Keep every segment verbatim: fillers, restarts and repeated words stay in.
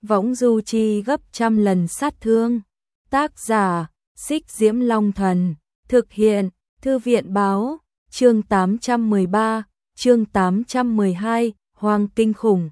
võng du chi gấp trăm lần sát thương. Tác giả, Xích Diễm Long Thần, thực hiện, Thư viện báo, chương tám trăm mười ba, chương tám trăm mười hai, Hoang kinh khủng.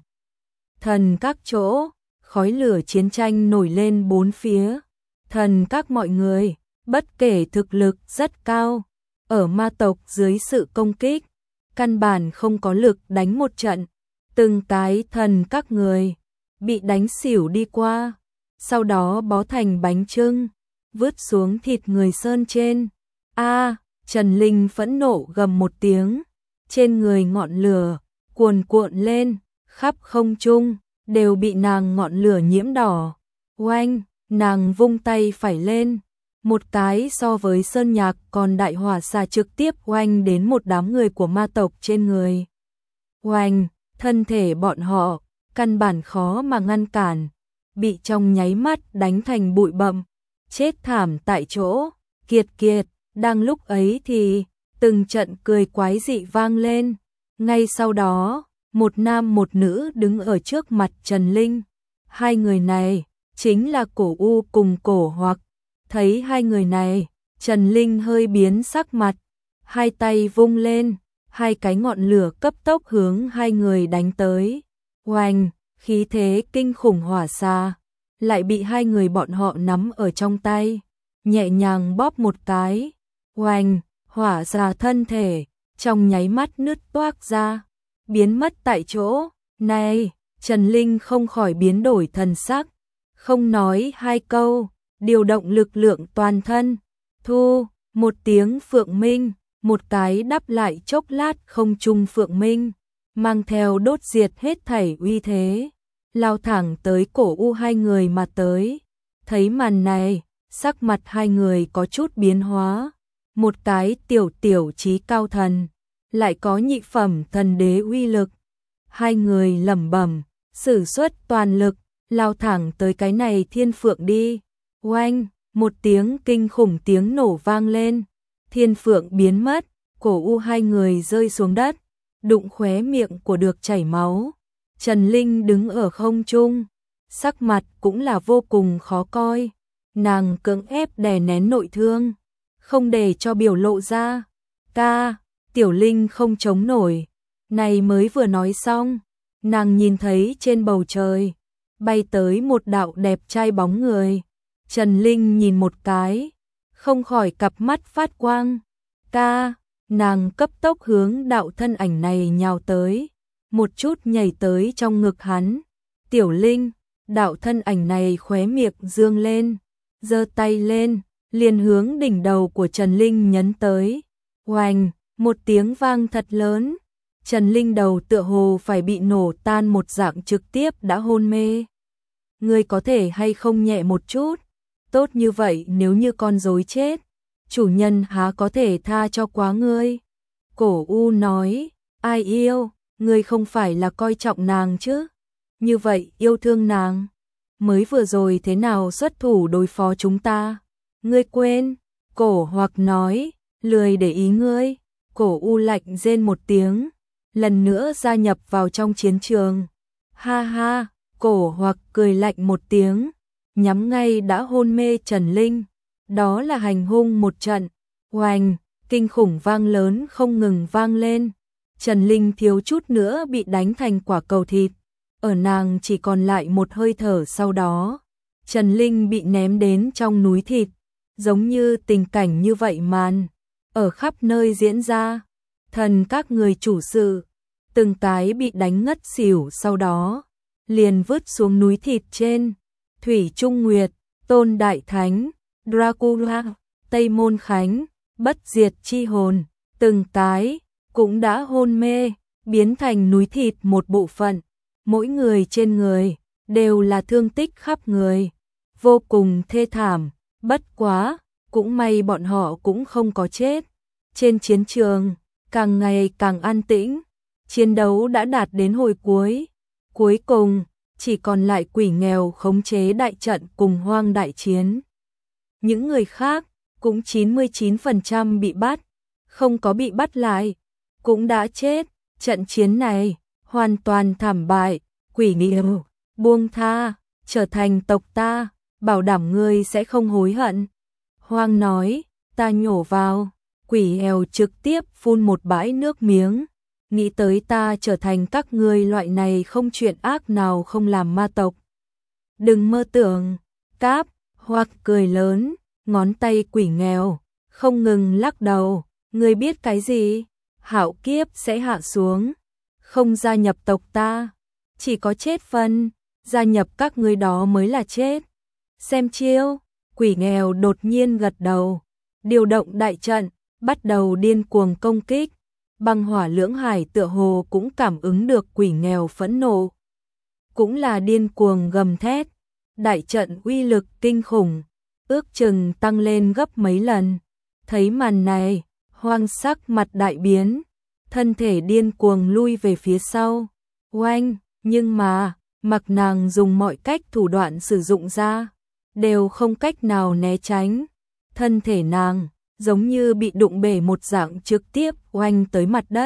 Thần các chỗ, khói lửa chiến tranh nổi lên bốn phía. Thần các mọi người, bất kể thực lực rất cao, ở ma tộc dưới sự công kích, căn bản không có lực đánh một trận. Từng cái thần các người bị đánh xỉu đi qua, sau đó bó thành bánh chưng, vứt xuống thịt người sơn trên. A, Trần Linh phẫn nộ gầm một tiếng, trên người ngọn lửa cuồn cuộn lên, khắp không trung đều bị nàng ngọn lửa nhiễm đỏ. Oanh, nàng vung tay phải lên, một cái so với sơn nhạc còn đại hỏa xà trực tiếp oanh đến một đám người của ma tộc trên người. Oanh, thân thể bọn họ căn bản khó mà ngăn cản, bị trong nháy mắt đánh thành bụi bặm, chết thảm tại chỗ. Kiệt kiệt, đang lúc ấy thì từng trận cười quái dị vang lên. Ngay sau đó, một nam một nữ đứng ở trước mặt Trần Linh. Hai người này chính là Cổ U cùng Cổ Hoặc. Thấy hai người này, Trần Linh hơi biến sắc mặt, hai tay vung lên, hai cái ngọn lửa cấp tốc hướng hai người đánh tới. Oanh, khí thế kinh khủng hỏa xà lại bị hai người bọn họ nắm ở trong tay, nhẹ nhàng bóp một cái. Oanh, hỏa xà thân thể trong nháy mắt nứt toác ra, biến mất tại chỗ. Này, Trần Linh không khỏi biến đổi thần sắc, không nói hai câu, điều động lực lượng toàn thân, thu một tiếng phượng minh, một cái đáp lại chốc lát không trung phượng minh, mang theo đốt diệt hết thảy uy thế, lao thẳng tới Cổ U hai người mà tới. Thấy màn này, sắc mặt hai người có chút biến hóa, một cái tiểu tiểu trí cao thần, lại có nhị phẩm thần đế uy lực. Hai người lẩm bẩm, sử xuất toàn lực, lao thẳng tới cái này thiên phượng đi. Oanh, một tiếng kinh khủng tiếng nổ vang lên, thiên phượng biến mất, Cổ U hai người rơi xuống đất, đụng khóe miệng của được chảy máu. Trần Linh đứng ở không trung, sắc mặt cũng là vô cùng khó coi, nàng cưỡng ép đè nén nội thương, không để cho biểu lộ ra. Ca, Tiểu Linh không chống nổi. Này mới vừa nói xong, nàng nhìn thấy trên bầu trời bay tới một đạo đẹp trai bóng người. Trần Linh nhìn một cái, không khỏi cặp mắt phát quang. Ca, nàng cấp tốc hướng đạo thân ảnh này nhào tới, một chút nhảy tới trong ngực hắn. Tiểu Linh, đạo thân ảnh này khóe miệng dương lên, giơ tay lên, liền hướng đỉnh đầu của Trần Linh nhấn tới. Oanh, một tiếng vang thật lớn, Trần Linh đầu tựa hồ phải bị nổ tan một dạng, trực tiếp đã hôn mê. Ngươi có thể hay không nhẹ một chút? Tốt như vậy nếu như con rối chết, chủ nhân há có thể tha cho quá ngươi. Cổ U nói, ai yêu, ngươi không phải là coi trọng nàng chứ? Như vậy yêu thương nàng, mới vừa rồi thế nào xuất thủ đối phó chúng ta? Ngươi quên? Cổ Hoặc nói, lười để ý ngươi. Cổ U lạnh rên một tiếng, lần nữa gia nhập vào trong chiến trường. Ha ha, Cổ Hoặc cười lạnh một tiếng, nhắm ngay đã hôn mê Trần Linh, đó là hành hung một trận. Oanh, kinh khủng vang lớn không ngừng vang lên, Trần Linh thiếu chút nữa bị đánh thành quả cầu thịt, ở nàng chỉ còn lại một hơi thở sau đó, Trần Linh bị ném đến trong núi thịt. Giống như tình cảnh như vậy màn ở khắp nơi diễn ra, thần các người chủ sự từng cái bị đánh ngất xỉu, sau đó liền vứt xuống núi thịt trên. Thủy Trung Nguyệt, Tôn Đại Thánh, Dracula, Tây Môn Khánh, Bất Diệt Chi Hồn, từng cái cũng đã hôn mê, biến thành núi thịt một bộ phận, mỗi người trên người đều là thương tích khắp người, vô cùng thê thảm. Bất quá, cũng may bọn họ cũng không có chết. Trên chiến trường, càng ngày càng an tĩnh, chiến đấu đã đạt đến hồi cuối. Cuối cùng, chỉ còn lại Quỷ Nghèo khống chế đại trận cùng Hoang đại chiến. Những người khác, cũng chín mươi chín phần trăm bị bắt, không có bị bắt lại, cũng đã chết. Trận chiến này, hoàn toàn thảm bại, Quỷ Nghèo buông tha, trở thành tộc ta, bảo đảm ngươi sẽ không hối hận. Hoang nói, ta nhổ vào, quỷ nghèo trực tiếp phun một bãi nước miếng, nghĩ tới ta trở thành các ngươi loại này không chuyện ác nào không làm ma tộc. Đừng mơ tưởng, cáp, Hoặc cười lớn, ngón tay quỷ nghèo, không ngừng lắc đầu, ngươi biết cái gì? Hạo kiếp sẽ hạ xuống, không gia nhập tộc ta, chỉ có chết phân, gia nhập các ngươi đó mới là chết. Xem chiêu, quỷ nghèo đột nhiên gật đầu, điều động đại trận, bắt đầu điên cuồng công kích. Băng hỏa lưỡng hải tựa hồ cũng cảm ứng được quỷ nghèo phẫn nộ, cũng là điên cuồng gầm thét. Đại trận uy lực kinh khủng, ước chừng tăng lên gấp mấy lần. Thấy màn này, Hoang sắc mặt đại biến, thân thể điên cuồng lui về phía sau. Oanh, nhưng mà, mặc nàng dùng mọi cách thủ đoạn sử dụng ra, đều không cách nào né tránh. Thân thể nàng, giống như bị đụng bể một dạng trực tiếp oanh tới mặt đất.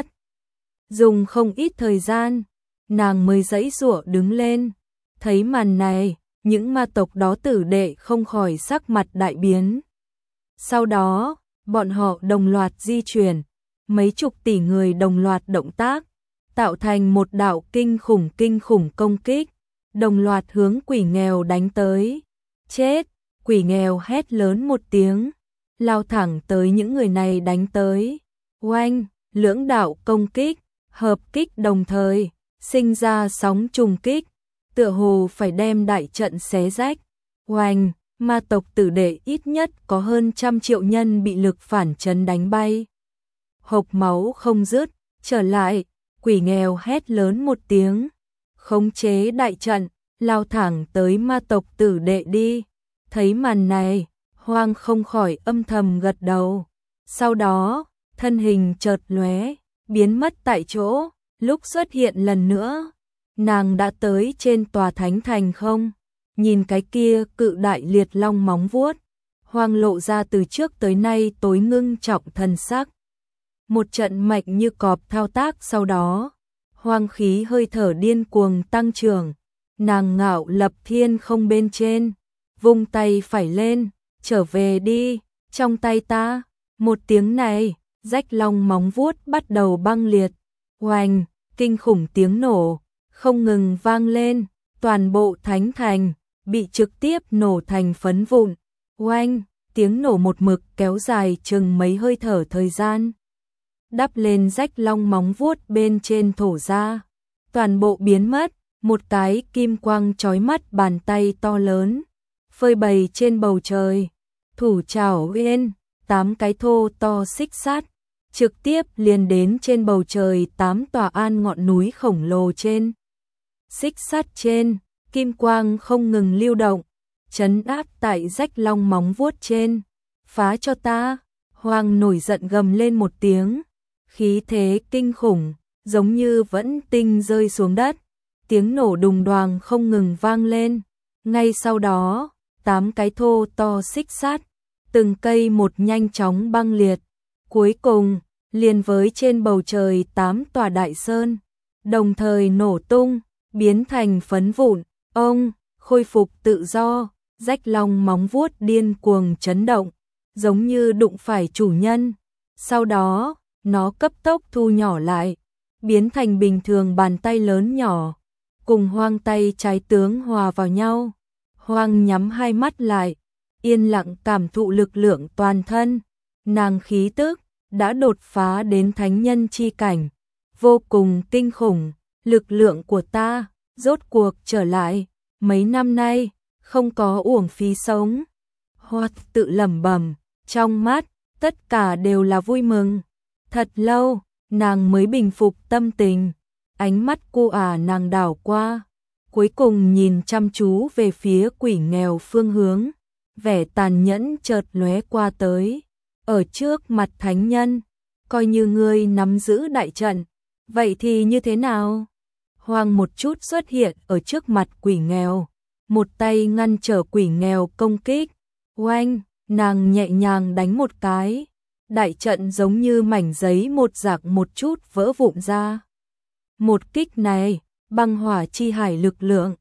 Dùng không ít thời gian, nàng mới giãy giụa đứng lên. Thấy màn này, những ma tộc đó tử đệ không khỏi sắc mặt đại biến. Sau đó, bọn họ đồng loạt di chuyển, mấy chục tỷ người đồng loạt động tác, tạo thành một đạo kinh khủng kinh khủng công kích, đồng loạt hướng quỷ nghèo đánh tới. Chết, quỷ nghèo hét lớn một tiếng, lao thẳng tới những người này đánh tới. Oanh, lưỡng đạo công kích, hợp kích đồng thời, sinh ra sóng trùng kích, tựa hồ phải đem đại trận xé rách. Oanh, ma tộc tử đệ ít nhất có hơn trăm triệu nhân bị lực phản chấn đánh bay. Hộc máu không dứt, trở lại, quỷ nghèo hét lớn một tiếng, khống chế đại trận, lao thẳng tới ma tộc tử đệ đi. Thấy màn này, Hoang không khỏi âm thầm gật đầu. Sau đó, thân hình chợt lóe, biến mất tại chỗ, lúc xuất hiện lần nữa, nàng đã tới trên tòa thánh thành không? Nhìn cái kia cự đại liệt long móng vuốt, Hoang lộ ra từ trước tới nay tối ngưng trọng thần sắc. Một trận mạch như cọp thao tác sau đó, Hoang khí hơi thở điên cuồng tăng trưởng, nàng ngạo lập thiên không bên trên, vung tay phải lên, trở về đi, trong tay ta. Một tiếng này, rách long móng vuốt bắt đầu băng liệt, oanh, kinh khủng tiếng nổ, không ngừng vang lên, toàn bộ thánh thành, bị trực tiếp nổ thành phấn vụn, oanh, tiếng nổ một mực kéo dài chừng mấy hơi thở thời gian. Đắp lên rách long móng vuốt bên trên thổ ra, toàn bộ biến mất, một cái kim quang chói mắt bàn tay to lớn, phơi bày trên bầu trời, thủ trảo uyên, tám cái thô to xích sắt, trực tiếp liền đến trên bầu trời tám tòa an ngọn núi khổng lồ trên. Xích sắt trên, kim quang không ngừng lưu động, chấn áp tại rách long móng vuốt trên. Phá cho ta, Hoang nổi giận gầm lên một tiếng, khí thế kinh khủng, giống như vẫn tinh rơi xuống đất, tiếng nổ đùng đoàng không ngừng vang lên. Ngay sau đó, tám cái thô to xích sắt, từng cây một nhanh chóng băng liệt, cuối cùng, liền với trên bầu trời tám tòa đại sơn, đồng thời nổ tung, biến thành phấn vụn. Ông, khôi phục tự do, rách long móng vuốt điên cuồng chấn động, giống như đụng phải chủ nhân. Sau đó, nó cấp tốc thu nhỏ lại, biến thành bình thường bàn tay lớn nhỏ, cùng Hoang tay trái tướng hòa vào nhau. Hoang nhắm hai mắt lại, yên lặng cảm thụ lực lượng toàn thân, nàng khí tức đã đột phá đến thánh nhân chi cảnh, vô cùng kinh khủng, lực lượng của ta rốt cuộc trở lại, mấy năm nay không có uổng phí sống. Hoặc tự lẩm bẩm, trong mắt tất cả đều là vui mừng. Thật lâu, nàng mới bình phục tâm tình, ánh mắt cô ả nàng đảo qua, cuối cùng nhìn chăm chú về phía quỷ nghèo phương hướng, vẻ tàn nhẫn chợt lóe qua tới. Ở trước mặt thánh nhân, coi như ngươi nắm giữ đại trận, vậy thì như thế nào? Hoang một chút xuất hiện ở trước mặt quỷ nghèo, một tay ngăn trở quỷ nghèo công kích. Oanh, nàng nhẹ nhàng đánh một cái, đại trận giống như mảnh giấy một dạng một chút vỡ vụn ra. Một kích này, băng hỏa chi hải lực lượng,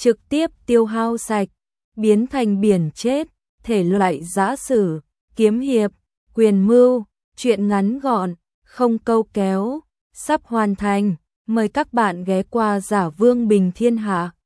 trực tiếp tiêu hao sạch, biến thành biển chết, thể loại giã sử, kiếm hiệp, quyền mưu, truyện ngắn gọn, không câu kéo, sắp hoàn thành. Mời các bạn ghé qua Giả Vương Bình Thiên Hạ.